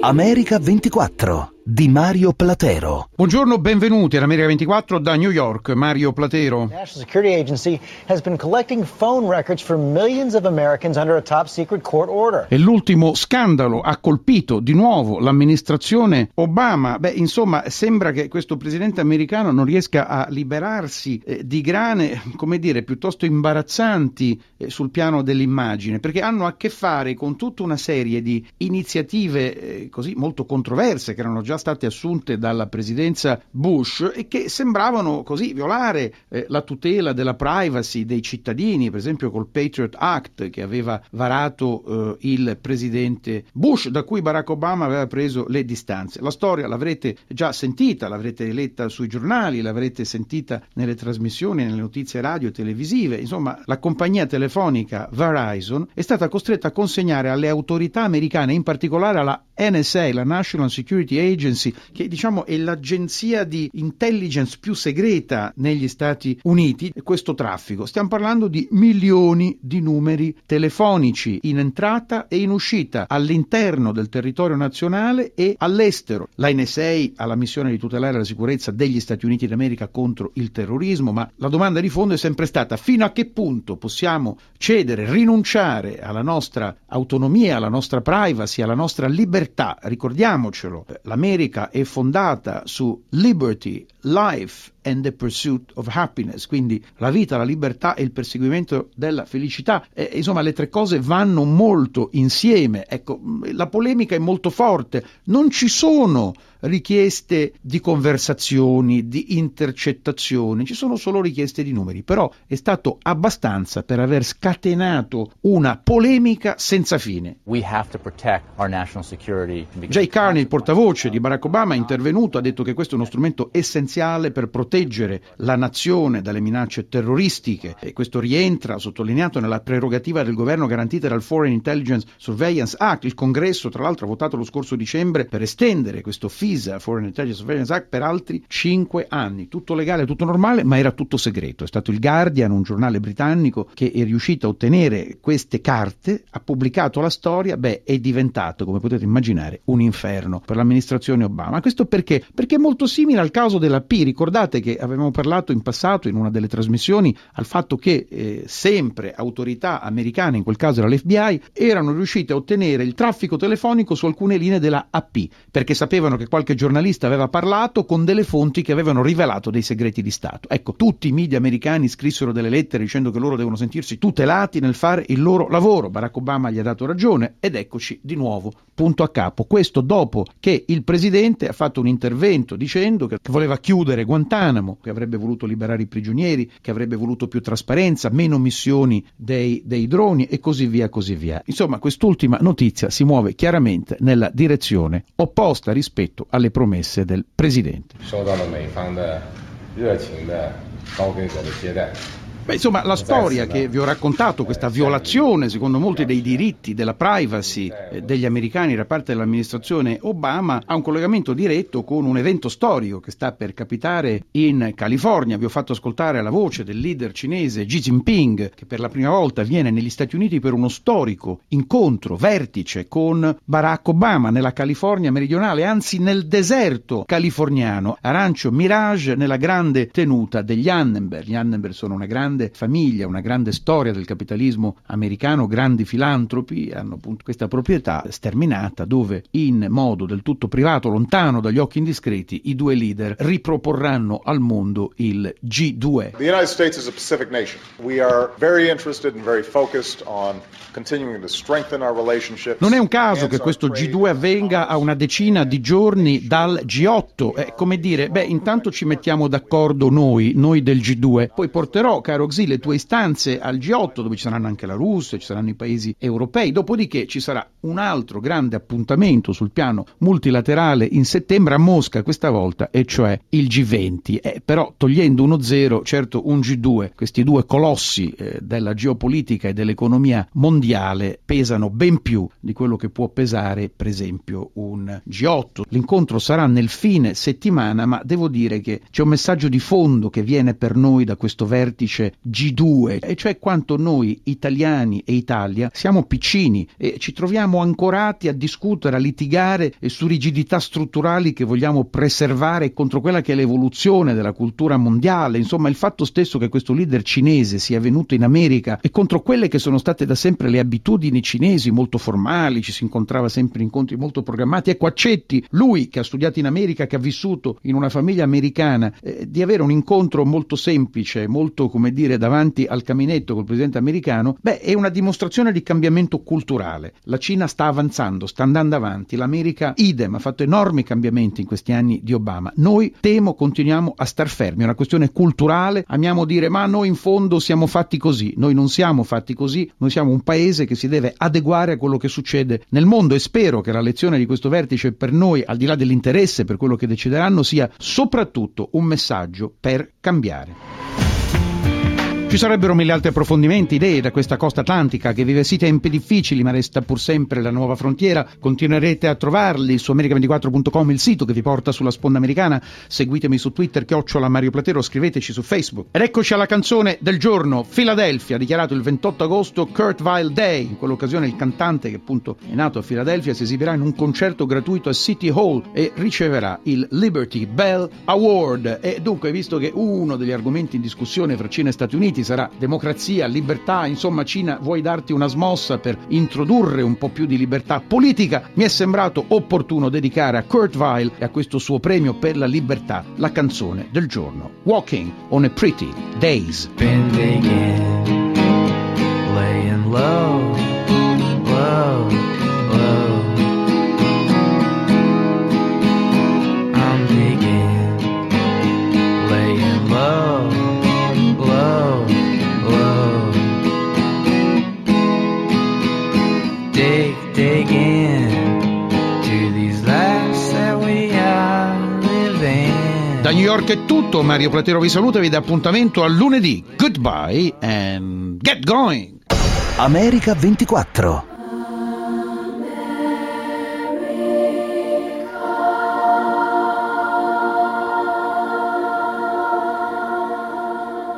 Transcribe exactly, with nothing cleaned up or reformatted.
America ventiquattro di Mario Platero. Buongiorno, benvenuti all'America ventiquattro da New York, Mario Platero. The National Security Agency has been collecting phone records for millions of Americans under a top secret court order. E l'ultimo scandalo ha colpito di nuovo l'amministrazione Obama. Beh, insomma, sembra che questo presidente americano non riesca a liberarsi eh, di grane, come dire, piuttosto imbarazzanti eh, sul piano dell'immagine, perché hanno a che fare con tutta una serie di iniziative eh, così molto controverse che erano già state assunte dalla presidenza Bush e che sembravano così violare eh, la tutela della privacy dei cittadini, per esempio col Patriot Act che aveva varato eh, il presidente Bush, da cui Barack Obama aveva preso le distanze. La storia l'avrete già sentita, l'avrete letta sui giornali, l'avrete sentita nelle trasmissioni, nelle notizie radio e televisive. Insomma, la compagnia telefonica Verizon è stata costretta a consegnare alle autorità americane, in particolare alla N S A, la National Security Agency, che diciamo è l'agenzia di intelligence più segreta negli Stati Uniti, questo traffico. Stiamo parlando di milioni di numeri telefonici in entrata e in uscita all'interno del territorio nazionale e all'estero. La N S A ha la missione di tutelare la sicurezza degli Stati Uniti d'America contro il terrorismo, ma la domanda di fondo è sempre stata: fino a che punto possiamo cedere, rinunciare alla nostra autonomia, alla nostra privacy, alla nostra libertà? Ricordiamocelo, l'America è fondata su liberty, life and the pursuit of happiness, quindi la vita, la libertà e il perseguimento della felicità. E, insomma, le tre cose vanno molto insieme. Ecco, la polemica è molto forte. Non ci sono richieste di conversazioni, di intercettazioni, ci sono solo richieste di numeri, però è stato abbastanza per aver scatenato una polemica senza fine. We have to protect our national security. Jay Carney, il portavoce di Barack Obama, è intervenuto, ha detto che questo è uno strumento essenziale per proteggere la nazione dalle minacce terroristiche, e questo rientra, sottolineato, nella prerogativa del governo garantita dal Foreign Intelligence Surveillance Act. Il Congresso, tra l'altro, ha votato lo scorso dicembre per estendere questo FISA, Foreign Intelligence Surveillance Act, per altri cinque anni. Tutto legale, tutto normale, ma era tutto segreto. È stato il Guardian, un giornale britannico, che è riuscito a ottenere queste carte, ha pubblicato la storia. Beh, è diventato, come potete immaginare, un inferno per l'amministrazione Obama. Questo perché? Perché è molto simile al caso della P. Ricordate che avevamo parlato in passato in una delle trasmissioni al fatto che eh, sempre autorità americane, in quel caso era l'F B I, erano riuscite a ottenere il traffico telefonico su alcune linee della A P, perché sapevano che qualche giornalista aveva parlato con delle fonti che avevano rivelato dei segreti di Stato. Ecco, tutti i media americani scrissero delle lettere dicendo che loro devono sentirsi tutelati nel fare il loro lavoro. Barack Obama gli ha dato ragione ed eccoci di nuovo punto a capo. Questo dopo che il presidente ha fatto un intervento dicendo che voleva chiudere Guantanamo, che avrebbe voluto liberare i prigionieri, che avrebbe voluto più trasparenza, meno missioni dei, dei droni e così via, così via. Insomma, quest'ultima notizia si muove chiaramente nella direzione opposta rispetto alle promesse del presidente. Beh, insomma, la storia che vi ho raccontato, questa violazione, secondo molti, dei diritti, della privacy eh, degli americani da parte dell'amministrazione Obama, ha un collegamento diretto con un evento storico che sta per capitare in California. Vi ho fatto ascoltare la voce del leader cinese Xi Jinping, che per la prima volta viene negli Stati Uniti per uno storico incontro, vertice con Barack Obama nella California meridionale, anzi nel deserto californiano, a Rancho Mirage, nella grande tenuta degli Annenberg. Gli Annenberg sono una grande famiglia, una grande storia del capitalismo americano, grandi filantropi, hanno appunto questa proprietà sterminata dove in modo del tutto privato, lontano dagli occhi indiscreti, i due leader riproporranno al mondo il G due. The United States is a Pacific nation. We are very interested and very focused on continuing to strengthen our relationships. Non è un caso che questo G due avvenga a una decina di giorni dal G otto. È come dire, beh, intanto ci mettiamo d'accordo noi, noi del G due, poi porterò, caro Xi, le tue istanze al G otto, dove ci saranno anche la Russia, ci saranno i paesi europei, dopodiché ci sarà un altro grande appuntamento sul piano multilaterale in settembre a Mosca questa volta, e cioè il G venti. Eh, però togliendo uno zero, certo un G due, questi due colossi eh, della geopolitica e dell'economia mondiale pesano ben più di quello che può pesare per esempio un G otto. L'incontro sarà nel fine settimana, ma devo dire che c'è un messaggio di fondo che viene per noi da questo vertice G due, e cioè quanto noi italiani e Italia siamo piccini e ci troviamo ancorati a discutere, a litigare su rigidità strutturali che vogliamo preservare contro quella che è l'evoluzione della cultura mondiale. Insomma, il fatto stesso che questo leader cinese sia venuto in America e contro quelle che sono state da sempre le abitudini cinesi molto formali, ci si incontrava sempre in incontri molto programmati. Ecco, accetti, lui che ha studiato in America, che ha vissuto in una famiglia americana, eh, di avere un incontro molto semplice, molto, come dire, davanti al caminetto col presidente americano, beh, è una dimostrazione di cambiamento culturale. La Cina sta avanzando, sta andando avanti, l'America idem, ha fatto enormi cambiamenti in questi anni di Obama. Noi, temo, continuiamo a star fermi, è una questione culturale, amiamo dire ma noi in fondo siamo fatti così. Noi non siamo fatti così, noi siamo un paese che si deve adeguare a quello che succede nel mondo, e spero che la lezione di questo vertice per noi, al di là dell'interesse per quello che decideranno, sia soprattutto un messaggio per cambiare. Ci sarebbero mille altri approfondimenti, idee da questa costa atlantica che vive sì tempi difficili ma resta pur sempre la nuova frontiera. Continuerete a trovarli su america ventiquattro punto com, il sito che vi porta sulla sponda americana. Seguitemi su Twitter, chiocciola Mario Platero, scriveteci su Facebook. Ed eccoci alla canzone del giorno. Philadelphia, dichiarato il ventotto agosto Kurt Weill Day. In quell'occasione il cantante, che appunto è nato a Philadelphia, si esibirà in un concerto gratuito a City Hall e riceverà il Liberty Bell Award. E dunque, visto che uno degli argomenti in discussione fra Cina e Stati Uniti sarà democrazia, libertà, insomma, Cina, vuoi darti una smossa per introdurre un po' più di libertà politica, mi è sembrato opportuno dedicare a Kurt Weill e a questo suo premio per la libertà la canzone del giorno, Walking on a Pretty Days. Been digging, laying low, low, low. I'm digging, laying low, low, low. Dig, dig in to these lives that we are living. Da New York è tutto, Mario Platero vi saluta e vi dà appuntamento a lunedì. Goodbye and get going! America ventiquattro.